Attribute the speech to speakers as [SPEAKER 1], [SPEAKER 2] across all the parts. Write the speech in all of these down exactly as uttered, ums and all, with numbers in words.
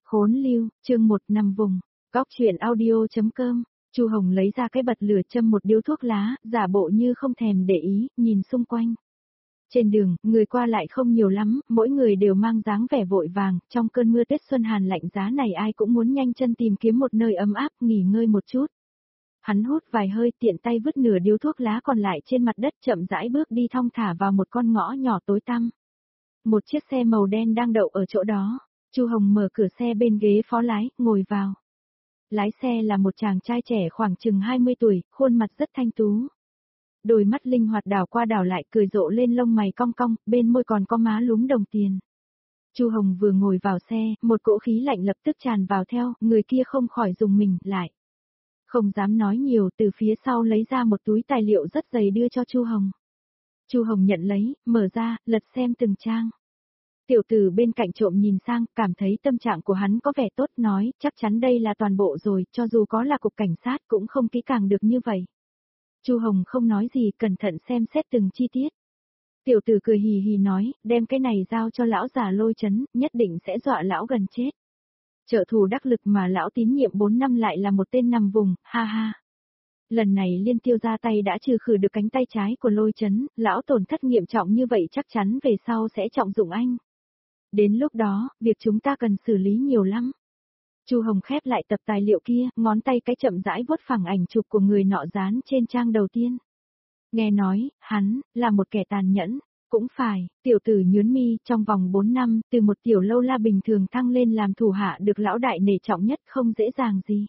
[SPEAKER 1] Khốn lưu, chương một nằm vùng. Góc chuyện audio.com. Chu Hồng lấy ra cái bật lửa châm một điếu thuốc lá, giả bộ như không thèm để ý, nhìn xung quanh. Trên đường, người qua lại không nhiều lắm, mỗi người đều mang dáng vẻ vội vàng, trong cơn mưa Tết xuân hàn lạnh giá này ai cũng muốn nhanh chân tìm kiếm một nơi ấm áp, nghỉ ngơi một chút. Hắn hút vài hơi tiện tay vứt nửa điếu thuốc lá còn lại trên mặt đất chậm rãi bước đi thong thả vào một con ngõ nhỏ tối tăm. Một chiếc xe màu đen đang đậu ở chỗ đó. Chu Hồng mở cửa xe bên ghế phó lái, ngồi vào. Lái xe là một chàng trai trẻ khoảng chừng hai mươi tuổi, khuôn mặt rất thanh tú. Đôi mắt linh hoạt đảo qua đảo lại cười rộ lên lông mày cong cong, bên môi còn có má lúm đồng tiền. Chu Hồng vừa ngồi vào xe, một cỗ khí lạnh lập tức tràn vào theo, người kia không khỏi rùng mình, lại. Không dám nói nhiều, từ phía sau lấy ra một túi tài liệu rất dày đưa cho Chu Hồng. Chu Hồng nhận lấy, mở ra, lật xem từng trang. Tiểu tử bên cạnh trộm nhìn sang, cảm thấy tâm trạng của hắn có vẻ tốt, nói, chắc chắn đây là toàn bộ rồi, cho dù có là cục cảnh sát cũng không kỹ càng được như vậy. Chu Hồng không nói gì, cẩn thận xem xét từng chi tiết. Tiểu tử cười hì hì nói, đem cái này giao cho lão già Lôi Chấn, nhất định sẽ dọa lão gần chết. Trợ thủ đắc lực mà lão tín nhiệm bốn năm lại là một tên nằm vùng, ha ha. Lần này Liên Tiêu ra tay đã trừ khử được cánh tay trái của Lôi Chấn, lão tổn thất nghiêm trọng như vậy chắc chắn về sau sẽ trọng dụng anh. Đến lúc đó, việc chúng ta cần xử lý nhiều lắm. Chu Hồng khép lại tập tài liệu kia, ngón tay cái chậm rãi vuốt phẳng ảnh chụp của người nọ dán trên trang đầu tiên. Nghe nói, hắn, là một kẻ tàn nhẫn. Cũng phải, tiểu tử nhướn mi, trong vòng bốn năm, từ một tiểu lâu la bình thường thăng lên làm thủ hạ được lão đại nể trọng nhất không dễ dàng gì.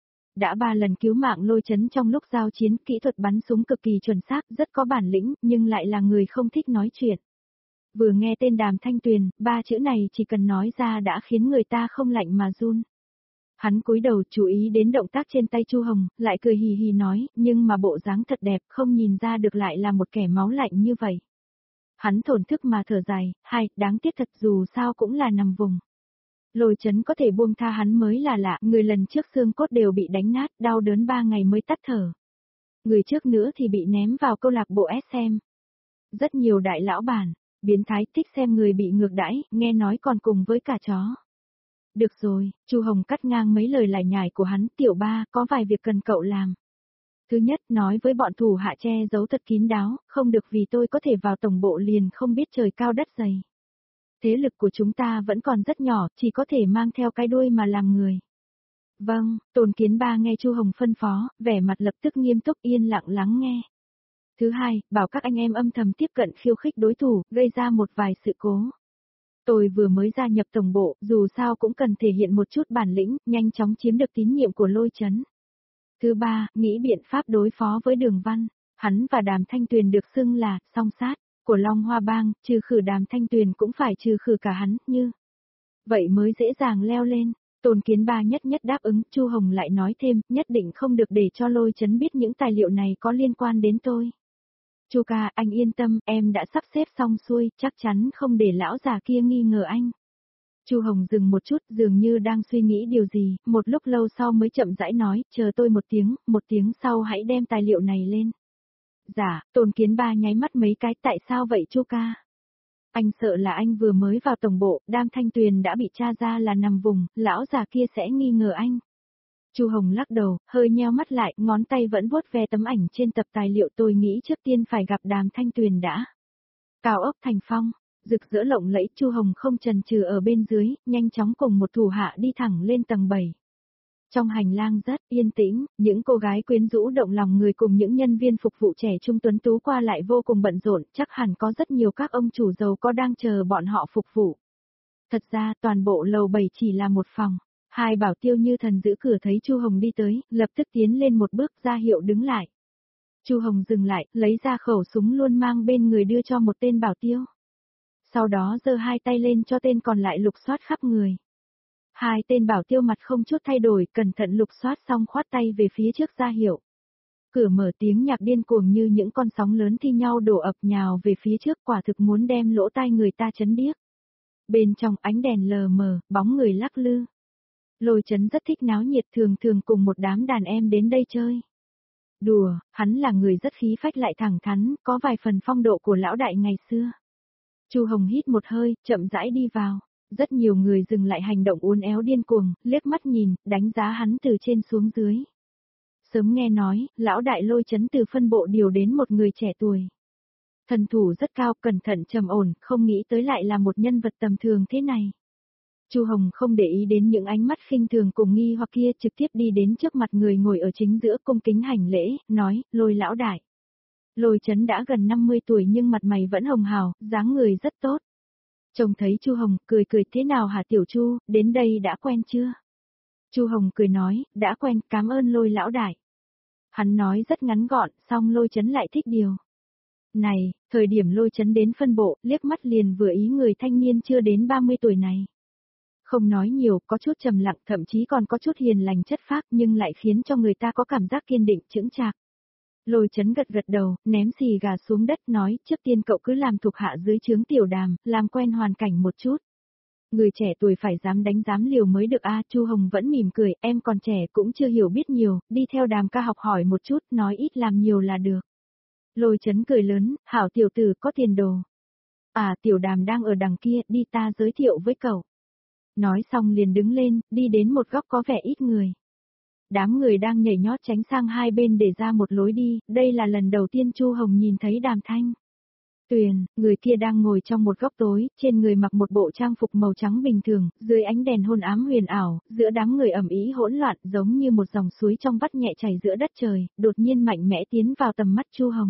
[SPEAKER 1] Đã ba lần cứu mạng Lôi Chấn trong lúc giao chiến, kỹ thuật bắn súng cực kỳ chuẩn xác, rất có bản lĩnh, nhưng lại là người không thích nói chuyện. Vừa nghe tên Đàm Thanh Tuyền, ba chữ này chỉ cần nói ra đã khiến người ta không lạnh mà run. Hắn cúi đầu chú ý đến động tác trên tay Chu Hồng, lại cười hì hì nói, nhưng mà bộ dáng thật đẹp, không nhìn ra được lại là một kẻ máu lạnh như vậy. Hắn thổn thức mà thở dài, hai, đáng tiếc thật dù sao cũng là nằm vùng. Lôi Chấn có thể buông tha hắn mới là lạ, người lần trước xương cốt đều bị đánh nát, đau đớn ba ngày mới tắt thở. Người trước nữa thì bị ném vào câu lạc bộ ét em. Rất nhiều đại lão bản, biến thái thích xem người bị ngược đãi, nghe nói còn cùng với cả chó. Được rồi, Chu Hồng cắt ngang mấy lời lải nhải của hắn, tiểu ba, có vài việc cần cậu làm. Thứ nhất, nói với bọn thủ hạ che giấu thật kín đáo, không được vì tôi có thể vào tổng bộ liền không biết trời cao đất dày. Thế lực của chúng ta vẫn còn rất nhỏ, chỉ có thể mang theo cái đuôi mà làm người. Vâng, Tôn Kiến Ba nghe Chu Hồng phân phó, vẻ mặt lập tức nghiêm túc yên lặng lắng nghe. Thứ hai, bảo các anh em âm thầm tiếp cận khiêu khích đối thủ, gây ra một vài sự cố. Tôi vừa mới gia nhập tổng bộ, dù sao cũng cần thể hiện một chút bản lĩnh, nhanh chóng chiếm được tín nhiệm của Lôi Chấn. Thứ ba, nghĩ biện pháp đối phó với Đường Văn. Hắn và Đàm Thanh Tuyền được xưng là song sát của Long Hoa Bang, trừ khử Đàm Thanh Tuyền cũng phải trừ khử cả hắn, như vậy mới dễ dàng leo lên. Tôn Kiến Ba nhất nhất đáp ứng, Chu Hồng lại nói thêm, nhất định không được để cho Lôi Chấn biết những tài liệu này có liên quan đến tôi. Chu ca, anh yên tâm, em đã sắp xếp xong xuôi, chắc chắn không để lão già kia nghi ngờ anh. Chu Hồng dừng một chút, dường như đang suy nghĩ điều gì, một lúc lâu sau mới chậm rãi nói, chờ tôi một tiếng, một tiếng sau hãy đem tài liệu này lên. Dạ, Tôn Kiến Ba nháy mắt mấy cái, tại sao vậy Chu ca? Anh sợ là anh vừa mới vào tổng bộ, Đam Thanh Tuyền đã bị tra ra là nằm vùng, lão già kia sẽ nghi ngờ anh. Chu Hồng lắc đầu, hơi nheo mắt lại, ngón tay vẫn vuốt ve tấm ảnh trên tập tài liệu, tôi nghĩ trước tiên phải gặp Đàm Thanh Tuyền đã. Cao ốc Thành Phong, rực rỡ lộng lẫy, Chu Hồng không chần chừ ở bên dưới, nhanh chóng cùng một thủ hạ đi thẳng lên tầng bảy. Trong hành lang rất yên tĩnh, những cô gái quyến rũ động lòng người cùng những nhân viên phục vụ trẻ trung tuấn tú qua lại vô cùng bận rộn, chắc hẳn có rất nhiều các ông chủ giàu có đang chờ bọn họ phục vụ. Thật ra toàn bộ lầu bảy chỉ là một phòng. Hai bảo tiêu như thần giữ cửa thấy Chu Hồng đi tới, lập tức tiến lên một bước ra hiệu đứng lại. Chu Hồng dừng lại, lấy ra khẩu súng luôn mang bên người đưa cho một tên bảo tiêu. Sau đó giơ hai tay lên cho tên còn lại lục soát khắp người. Hai tên bảo tiêu mặt không chút thay đổi, cẩn thận lục soát xong khoát tay về phía trước ra hiệu. Cửa mở, tiếng nhạc điên cuồng như những con sóng lớn thi nhau đổ ập nhào về phía trước, quả thực muốn đem lỗ tai người ta chấn điếc. Bên trong ánh đèn lờ mờ, bóng người lắc lư. Lôi Chấn rất thích náo nhiệt, thường thường cùng một đám đàn em đến đây chơi. Đùa, hắn là người rất khí phách lại thẳng thắn, có vài phần phong độ của lão đại ngày xưa. Chu Hồng hít một hơi, chậm rãi đi vào. Rất nhiều người dừng lại hành động uốn éo điên cuồng, liếc mắt nhìn, đánh giá hắn từ trên xuống dưới. Sớm nghe nói, lão đại Lôi Chấn từ phân bộ điều đến một người trẻ tuổi. Thần thủ rất cao, cẩn thận trầm ổn, không nghĩ tới lại là một nhân vật tầm thường thế này. Chu Hồng không để ý đến những ánh mắt khinh thường cùng nghi hoặc kia, trực tiếp đi đến trước mặt người ngồi ở chính giữa, cung kính hành lễ, nói, Lôi lão đại. Lôi Chấn đã gần năm mươi tuổi nhưng mặt mày vẫn hồng hào, dáng người rất tốt. Trông thấy Chu Hồng, cười cười, thế nào hả tiểu Chu, đến đây đã quen chưa? Chu Hồng cười nói, đã quen, cảm ơn Lôi lão đại. Hắn nói rất ngắn gọn, xong Lôi Chấn lại thích điều. Này, thời điểm Lôi Chấn đến phân bộ, liếc mắt liền vừa ý người thanh niên chưa đến ba mươi tuổi này. Không nói nhiều, có chút trầm lặng, thậm chí còn có chút hiền lành chất phác, nhưng lại khiến cho người ta có cảm giác kiên định, chững chạc. Lôi Chấn gật gật đầu, ném xì gà xuống đất, nói, trước tiên cậu cứ làm thuộc hạ dưới trướng Tiểu Đàm, làm quen hoàn cảnh một chút. Người trẻ tuổi phải dám đánh dám liều mới được a. Chu Hồng vẫn mỉm cười, em còn trẻ cũng chưa hiểu biết nhiều, đi theo Đàm ca học hỏi một chút, nói ít làm nhiều là được. Lôi Chấn cười lớn, hảo tiểu tử có tiền đồ. À, Tiểu Đàm đang ở đằng kia, đi ta giới thiệu với cậu. Nói xong liền đứng lên, đi đến một góc có vẻ ít người. Đám người đang nhảy nhót tránh sang hai bên để ra một lối đi, đây là lần đầu tiên Chu Hồng nhìn thấy Đàm Thanh Tuyền, người kia đang ngồi trong một góc tối, trên người mặc một bộ trang phục màu trắng bình thường, dưới ánh đèn hôn ám huyền ảo, giữa đám người ẩm ý hỗn loạn giống như một dòng suối trong vắt nhẹ chảy giữa đất trời, đột nhiên mạnh mẽ tiến vào tầm mắt Chu Hồng.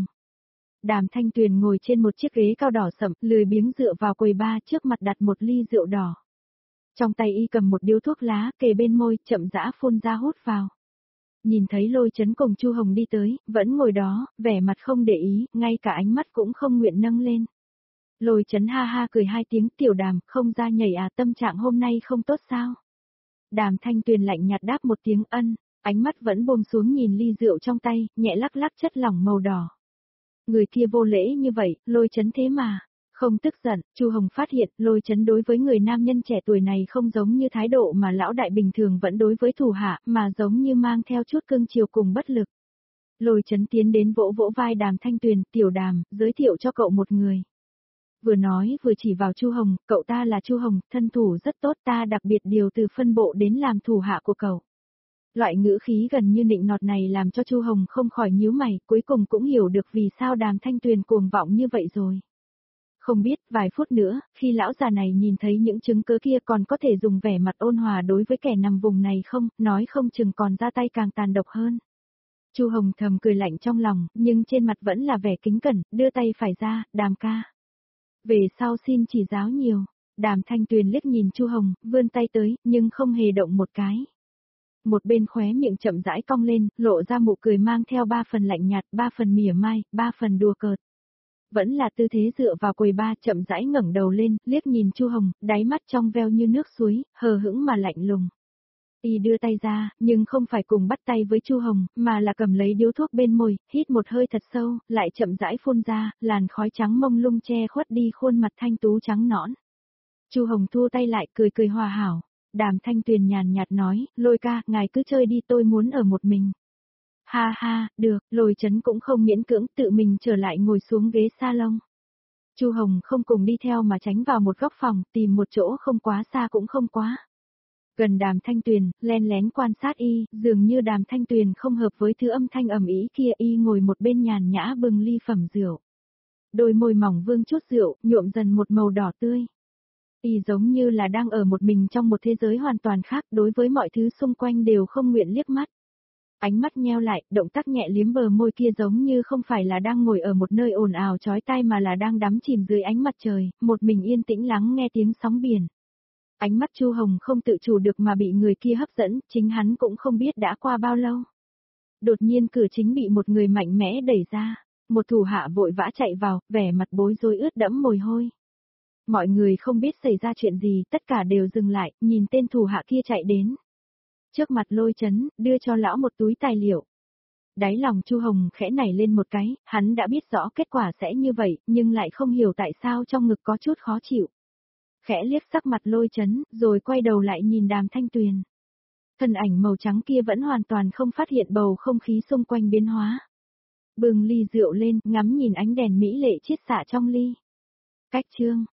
[SPEAKER 1] Đàm Thanh Tuyền ngồi trên một chiếc ghế cao đỏ sậm, lười biếng dựa vào quầy bar, trước mặt đặt một ly rượu đỏ. Trong tay y cầm một điếu thuốc lá, kề bên môi, chậm rãi phun ra hút vào. Nhìn thấy Lôi Chấn cùng Chu Hồng đi tới, vẫn ngồi đó, vẻ mặt không để ý, ngay cả ánh mắt cũng không nguyện nâng lên. Lôi Chấn ha ha cười hai tiếng, Tiểu Đàm, không ra nhảy à, tâm trạng hôm nay không tốt sao? Đàm Thanh Tuyền lạnh nhạt đáp một tiếng ân, ánh mắt vẫn buông xuống nhìn ly rượu trong tay, nhẹ lắc lắc chất lỏng màu đỏ. Người kia vô lễ như vậy, Lôi Chấn thế mà. Không tức giận, Chu Hồng phát hiện, Lôi Chấn đối với người nam nhân trẻ tuổi này không giống như thái độ mà lão đại bình thường vẫn đối với thủ hạ, mà giống như mang theo chút cưng chiều cùng bất lực. Lôi Chấn tiến đến vỗ vỗ vai Đàm Thanh Tuyền, Tiểu Đàm, giới thiệu cho cậu một người. Vừa nói vừa chỉ vào Chu Hồng, cậu ta là Chu Hồng, thân thủ rất tốt, ta đặc biệt điều từ phân bộ đến làm thủ hạ của cậu. Loại ngữ khí gần như nịnh nọt này làm cho Chu Hồng không khỏi nhíu mày, cuối cùng cũng hiểu được vì sao Đàm Thanh Tuyền cuồng vọng như vậy rồi. Không biết, vài phút nữa, khi lão già này nhìn thấy những chứng cứ kia còn có thể dùng vẻ mặt ôn hòa đối với kẻ nằm vùng này không, nói không chừng còn ra tay càng tàn độc hơn. Chu Hồng thầm cười lạnh trong lòng, nhưng trên mặt vẫn là vẻ kính cẩn, đưa tay phải ra, Đàm ca. Về sau xin chỉ giáo nhiều, Đàm Thanh Tuyền liếc nhìn Chu Hồng, vươn tay tới, nhưng không hề động một cái. Một bên khóe miệng chậm rãi cong lên, lộ ra nụ cười mang theo ba phần lạnh nhạt, ba phần mỉa mai, ba phần đùa cợt. Vẫn là tư thế dựa vào quầy ba, chậm rãi ngẩng đầu lên, liếc nhìn Chu Hồng, đáy mắt trong veo như nước suối, hờ hững mà lạnh lùng. Y đưa tay ra, nhưng không phải cùng bắt tay với Chu Hồng, mà là cầm lấy điếu thuốc bên môi, hít một hơi thật sâu, lại chậm rãi phun ra, làn khói trắng mông lung che khuất đi khuôn mặt thanh tú trắng nõn. Chu Hồng thu tay lại, cười cười hòa hảo. Đàm Thanh Tuyền nhàn nhạt nói, Lôi ca, ngài cứ chơi đi, tôi muốn ở một mình. Ha ha, được, Lôi Chấn cũng không miễn cưỡng, tự mình trở lại ngồi xuống ghế salon. Chu Hồng không cùng đi theo mà tránh vào một góc phòng, tìm một chỗ không quá xa cũng không quá gần Đàm Thanh Tuyền, len lén quan sát y, dường như Đàm Thanh Tuyền không hợp với thứ âm thanh ầm ĩ kia, y ngồi một bên nhàn nhã bưng ly phẩm rượu. Đôi môi mỏng vương chút rượu, nhuộm dần một màu đỏ tươi. Y giống như là đang ở một mình trong một thế giới hoàn toàn khác, đối với mọi thứ xung quanh đều không nguyện liếc mắt. Ánh mắt nheo lại, động tác nhẹ liếm bờ môi kia giống như không phải là đang ngồi ở một nơi ồn ào chói tai mà là đang đắm chìm dưới ánh mặt trời, một mình yên tĩnh lắng nghe tiếng sóng biển. Ánh mắt Chu Hồng không tự chủ được mà bị người kia hấp dẫn, chính hắn cũng không biết đã qua bao lâu. Đột nhiên cửa chính bị một người mạnh mẽ đẩy ra, một thủ hạ vội vã chạy vào, vẻ mặt bối rối ướt đẫm mồ hôi. Mọi người không biết xảy ra chuyện gì, tất cả đều dừng lại, nhìn tên thủ hạ kia chạy đến. Trước mặt Lôi Chấn, đưa cho lão một túi tài liệu. Đáy lòng Chu Hồng khẽ nảy lên một cái, hắn đã biết rõ kết quả sẽ như vậy, nhưng lại không hiểu tại sao trong ngực có chút khó chịu. Khẽ liếc sắc mặt Lôi Chấn, rồi quay đầu lại nhìn Đàm Thanh Tuyền. Thân ảnh màu trắng kia vẫn hoàn toàn không phát hiện bầu không khí xung quanh biến hóa. Bừng ly rượu lên, ngắm nhìn ánh đèn mỹ lệ chiết xạ trong ly. Cách chương